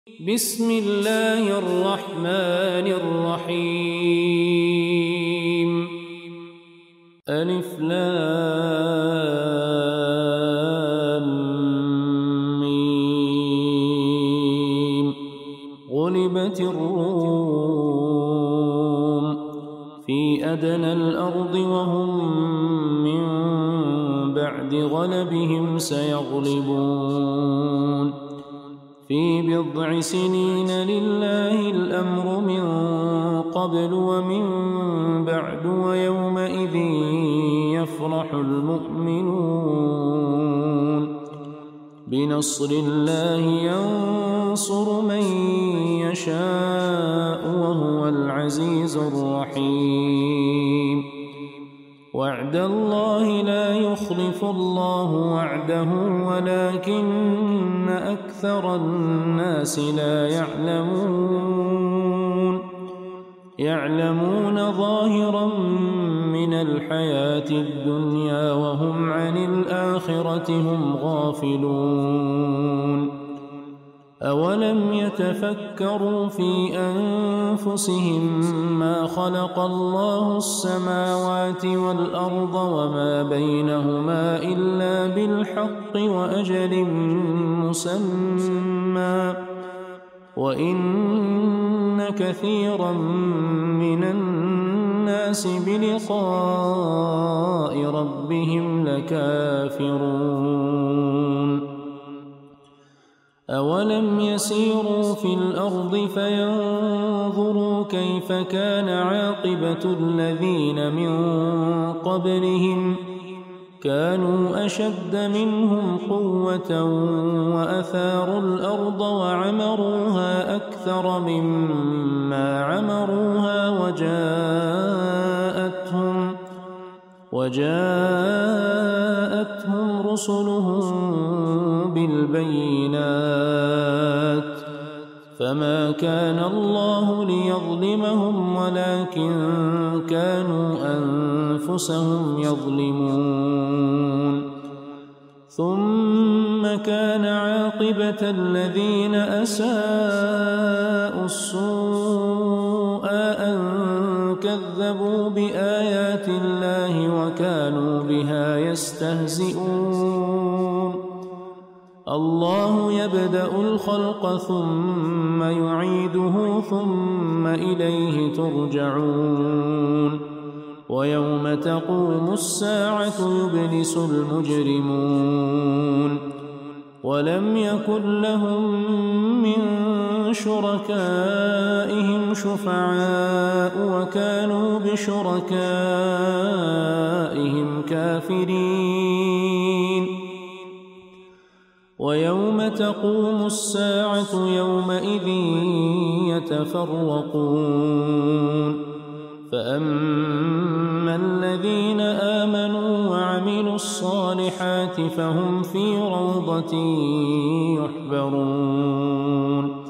بسم الله الرحمن الرحيم ألف لام ميم غلبت الروم في أدنى الأرض وهم من بعد غلبهم سيغلبون في بضع سنين لله الأمر من قبل ومن بعد ويومئذ يفرح المؤمنون بنصر الله ينصر من يشاء وهو العزيز الرحيم وعد الله لا يخلف الله وعده ولكن أكثر الناس لا يعلمون ظاهرا من الحياة الدنيا وهم عن الآخرة هم غافلون أولم يتفكروا في أنفسهم ما خلق الله السماوات والأرض وما بينهما إلا بالحق وأجل مسمى وإن كثيرا من الناس بلقاء ربهم لكافرون أولم يسيروا في الأرض فينظروا كيف كان عاقبة الذين من قبلهم كانوا أشد منهم قوة وأثاروا الأرض وعمروها أكثر مما عمروها وجاءتهم رسلهم بالبينات فما كان الله ليظلمهم ولكن كانوا أنفسهم يظلمون ثم كان عاقبة الذين أساءوا السوء أن كذبوا بآيات الله وكانوا بها يستهزئون الله يبدأ الخلق ثم يعيده ثم إليه ترجعون ويوم تقوم الساعة يبلس المجرمون ولم يكن لهم من شركائهم شفعاء وكانوا بشركائهم كافرين ويوم تقوم الساعة يومئذ يتفرقون فأما الذين آمنوا وعملوا الصالحات فهم في روضة يحبرون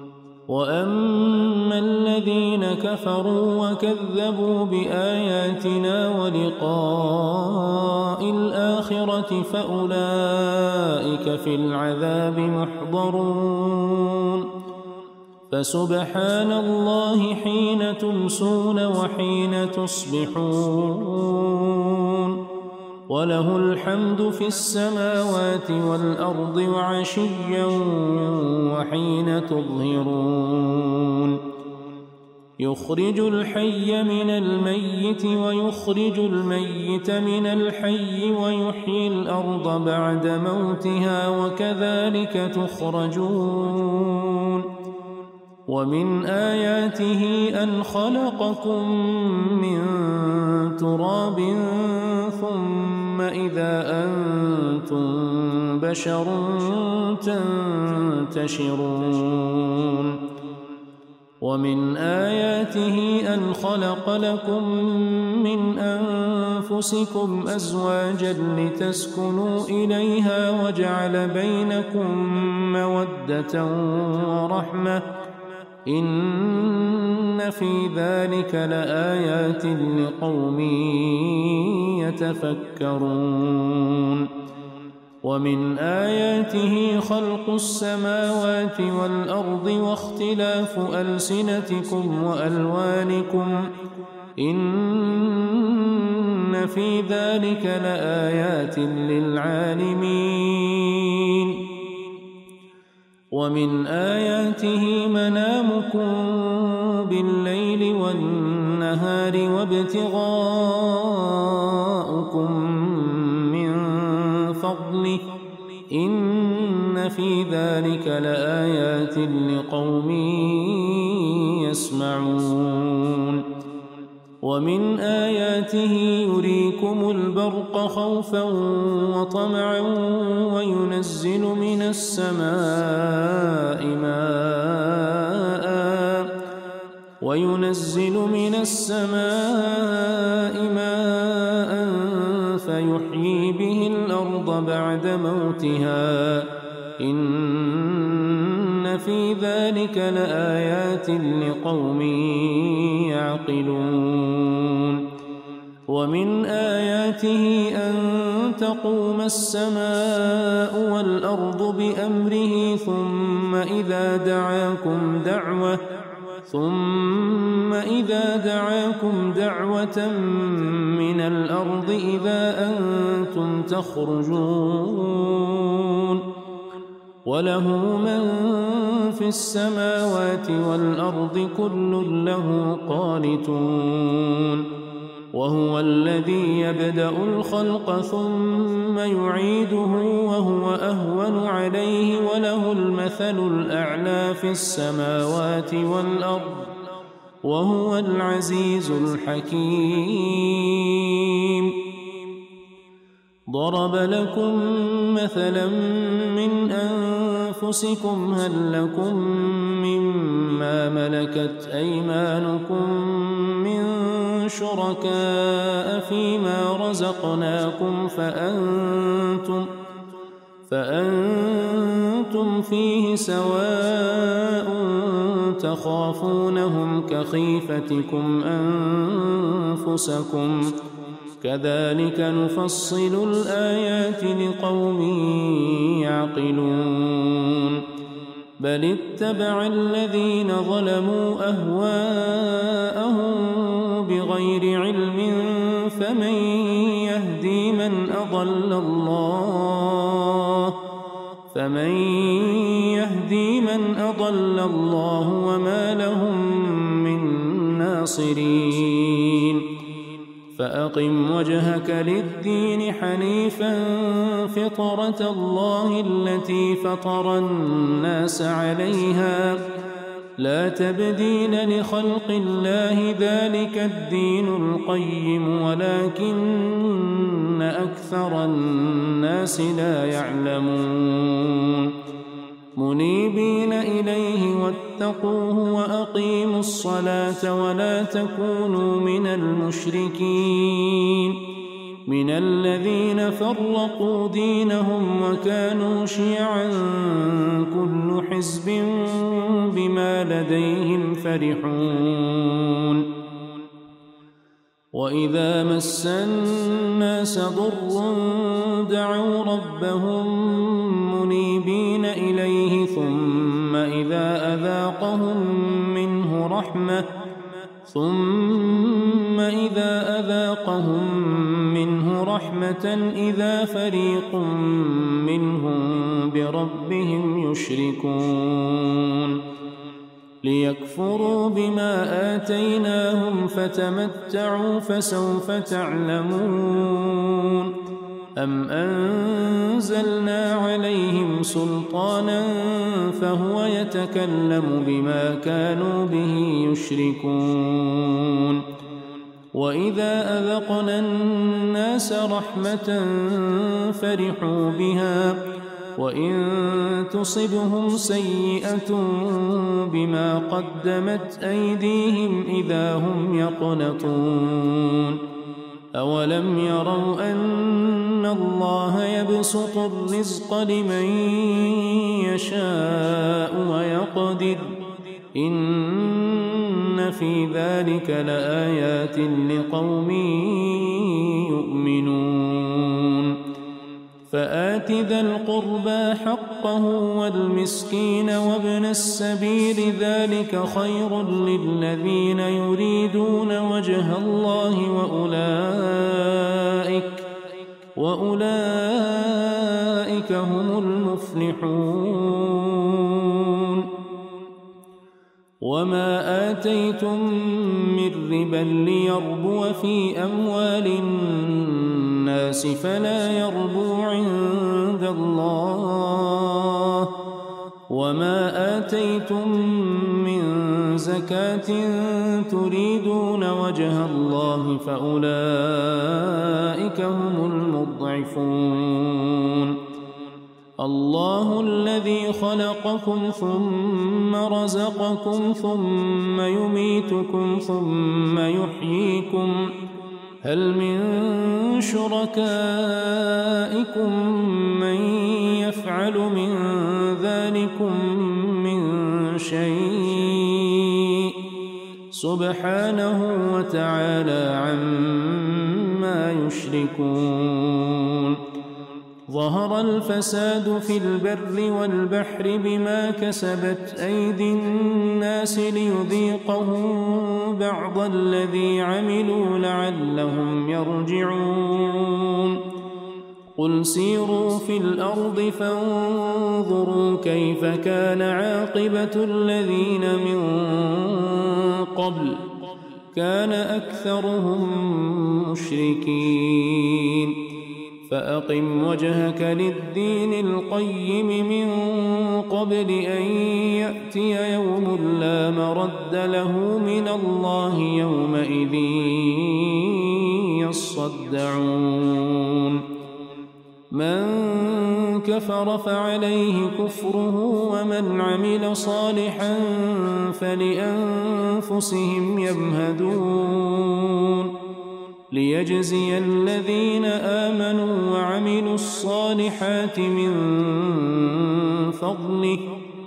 وأما الذين كفروا وكذبوا بآياتنا ولقاء الآخرة فأولئك في العذاب محضرون فسبحان الله حين تمسون وحين تصبحون وله الحمد في السماوات والأرض وعشيا وحين تظهرون يخرج الحي من الميت ويخرج الميت من الحي ويحيي الأرض بعد موتها وكذلك تخرجون ومن آياته أن خلقكم من تراب ثم إذا أنتم بشر تنتشرون ومن آياته أن خلق لكم من أنفسكم أزواجا لتسكنوا إليها وجعل بينكم مودة ورحمة إن في ذلك لآيات لقوم يتفكرون ومن آياته خلق السماوات والأرض واختلاف ألسنتكم وألوانكم إن في ذلك لآيات للعالمين ومن آياته منامكم بالليل والنهار وابتغاؤكم من فضله إن في ذلك لآيات لقوم يسمعون ومن آياته يريكم البرق خوفا وطمعا وينزل من السماء ماء فيحيي به الأرض بعد موتها إن في ذلك لآيات لقوم يعقلون ومن آياته أن تقوم السماء والأرض بأمره ثم إذا دعاكم دعوة من الأرض إذا أنتم تخرجون وله من في السماوات والأرض كل له قانتون وهو الذي يبدأ الخلق ثم يعيده وهو أهون عليه وله المثل الأعلى في السماوات والأرض وهو العزيز الحكيم ضرب لكم مثلا من أنفسكم هل لكم مما ملكت أيمانكم من شركاء فيما رزقناكم فأنتم فيه سواء تخافونهم كخيفتكم أنفسكم كذلك نفصل الآيات لقوم يعقلون بل اتبع الذين ظلموا أهواءهم بغير علم فمن يهدي من أضل الله وما لهم من ناصرين فأقم وجهك للدين حنيفا فطرة الله التي فطر الناس عليها لا تبديل لخلق الله ذلك الدين القيم ولكن أكثر الناس لا يعلمون منيبين إليه واتقوه وأقيموا الصلاة ولا تكونوا من المشركين من الذين فرقوا دينهم وكانوا شيعا كل حزب بما لديهم فرحون وإذا مس الناس ضر دعوا ربهم منيبين إليه ثم إذا أذاقهم منه رحمة إذا فريق منهم بربهم يشركون ليكفروا بما آتيناهم فتمتعوا فسوف تعلمون أم أنزلنا عليهم سلطانا فهو يتكلم بما كانوا به يشركون وإذا أذقنا الناس رحمة فرحوا بها وإن تصبهم سيئة بما قدمت أيديهم إذا هم يقنطون أولم يروا أن الله يبسط الرزق لمن يشاء ويقدر إن في ذلك لآيات لقوم يؤمنون فآت ذا القربى حقه والمسكين وابن السبيل ذلك خير للذين يريدون وجه الله وأولئك هم المفلحون. وما آتيتم من ربا ليربو في أموال الناس فلا يربو عند الله، وما آتيتم من زكاة تريدون وجه الله فأولئك هم المضعفون. الله الذي خلقكم ثم رزقكم ثم يميتكم ثم يحييكم، هل من شركائكم من يفعل من ذلكم من شيء؟ سبحانه وتعالى عما يشركون. ظهر الفساد في البر والبحر بما كسبت أيدي الناس ليذيقهم بعض الذي عملوا لعلهم يرجعون. قل سيروا في الأرض فانظروا كيف كان عاقبة الذين من قبل، كان أكثرهم مشركين. فأقم وجهك للدين القيم من قبل أن يأتي يوم لا مرد له من الله يومئذ يصدعون. من كفر فعليه كفره ومن عمل صالحا فلأنفسهم يمهدون، ليجزي الذين آمنوا وعملوا الصالحات من فضله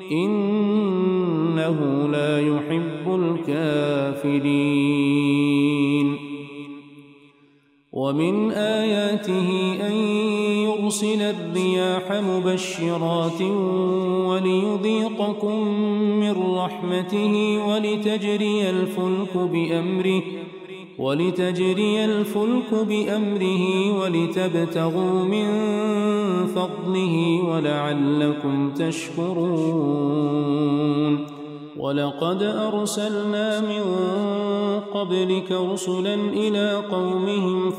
إنه لا يحب الكافرين. ومن آياته أن يرسل الرياح مبشرات وليذيقكم من رحمته ولتجري الفلك بأمره ولتبتغوا من فضله ولعلكم تشكرون. ولقد أرسلنا من قبلك رسلا إلى قومهم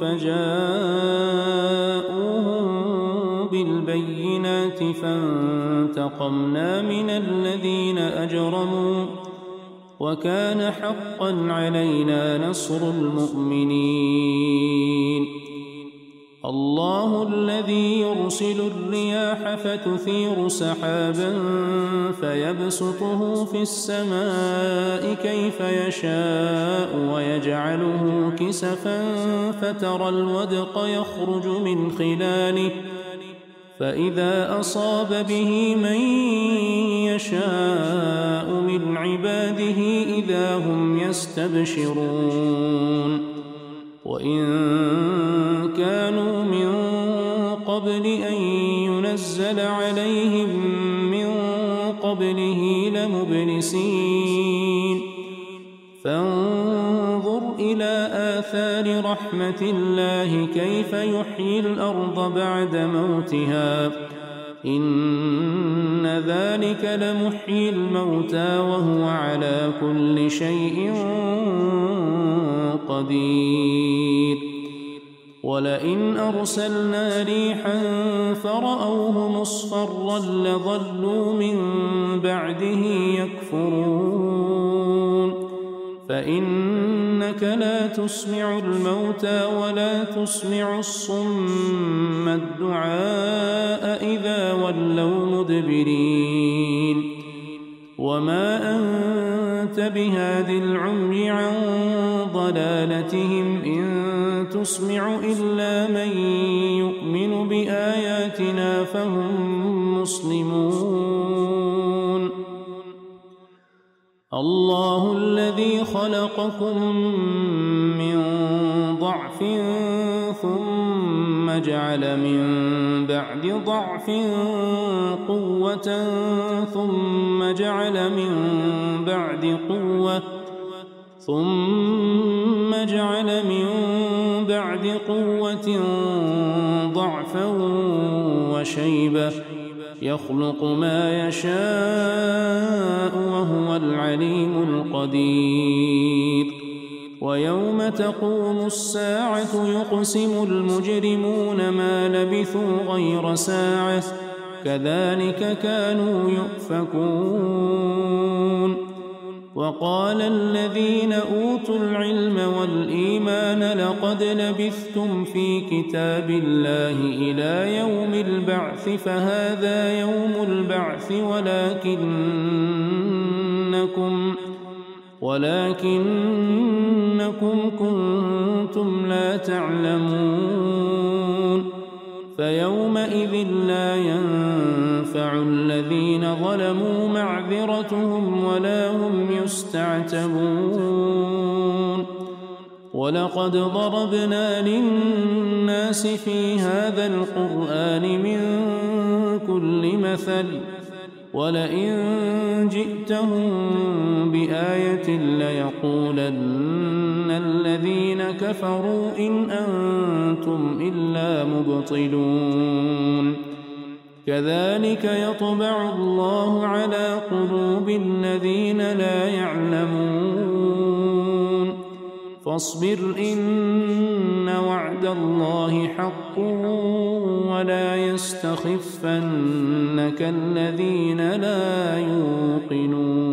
فجاءوهم بالبينات فانتقمنا من الذين أجرموا وكان حقا علينا نصر المؤمنين. الله الذي يرسل الرياح فتثير سحابا فيبسطه في السماء كيف يشاء ويجعله كسفا فترى الودق يخرج من خلاله فإذا أصاب به من يشاء من عباده إذا هم يستبشرون. وإن كانوا من قبل أن ينزل عليهم من قبله لمبلسين. فانظر إلى آثار رحمة الله كيف يحيي الأرض بعد موتها إن ذلك لمحيي الموتى وهو على كل شيء قدير. ولئن أرسلنا ريحا فرأوه مصفرا لظلوا من بعده يكفرون. فإنك لا تسمع الموتى ولا تسمع الصم الدعاء إذا ولوا مدبرين. وما أنت بهاد العمي عن ضلالتهم إن تسمع إلا من يؤمن بآياتنا فهم مسلمون. الله الذي خلقكم من ضعف ثم جعل من بعد ضعف قوة ثم جعل من بعد قوة ضعفا وشيبة يخلق ما يشاء وهو العليم القدير ويوم تقوم الساعة يقسم المجرمون ما لبثوا غير ساعة كذلك كانوا يؤفكون وقال الذين أوتوا العلم والإيمان لقد لبثتم في كتاب الله إلى يوم البعث فهذا يوم البعث ولكنكم كنتم لا تعلمون فيومئذ لا ينفع الذين ظلموا معذرتهم ولا هم يستعتبون ولقد ضربنا للناس في هذا القرآن من كل مثل ولئن جئتهم بآية ليقولن الذين كفروا إن أنتم إلا مبطلون كذلك يطبع الله على قلوب الذين لا يعلمون فاصبر إن وعد الله حق ولا يستخفنك الذين لا يوقنون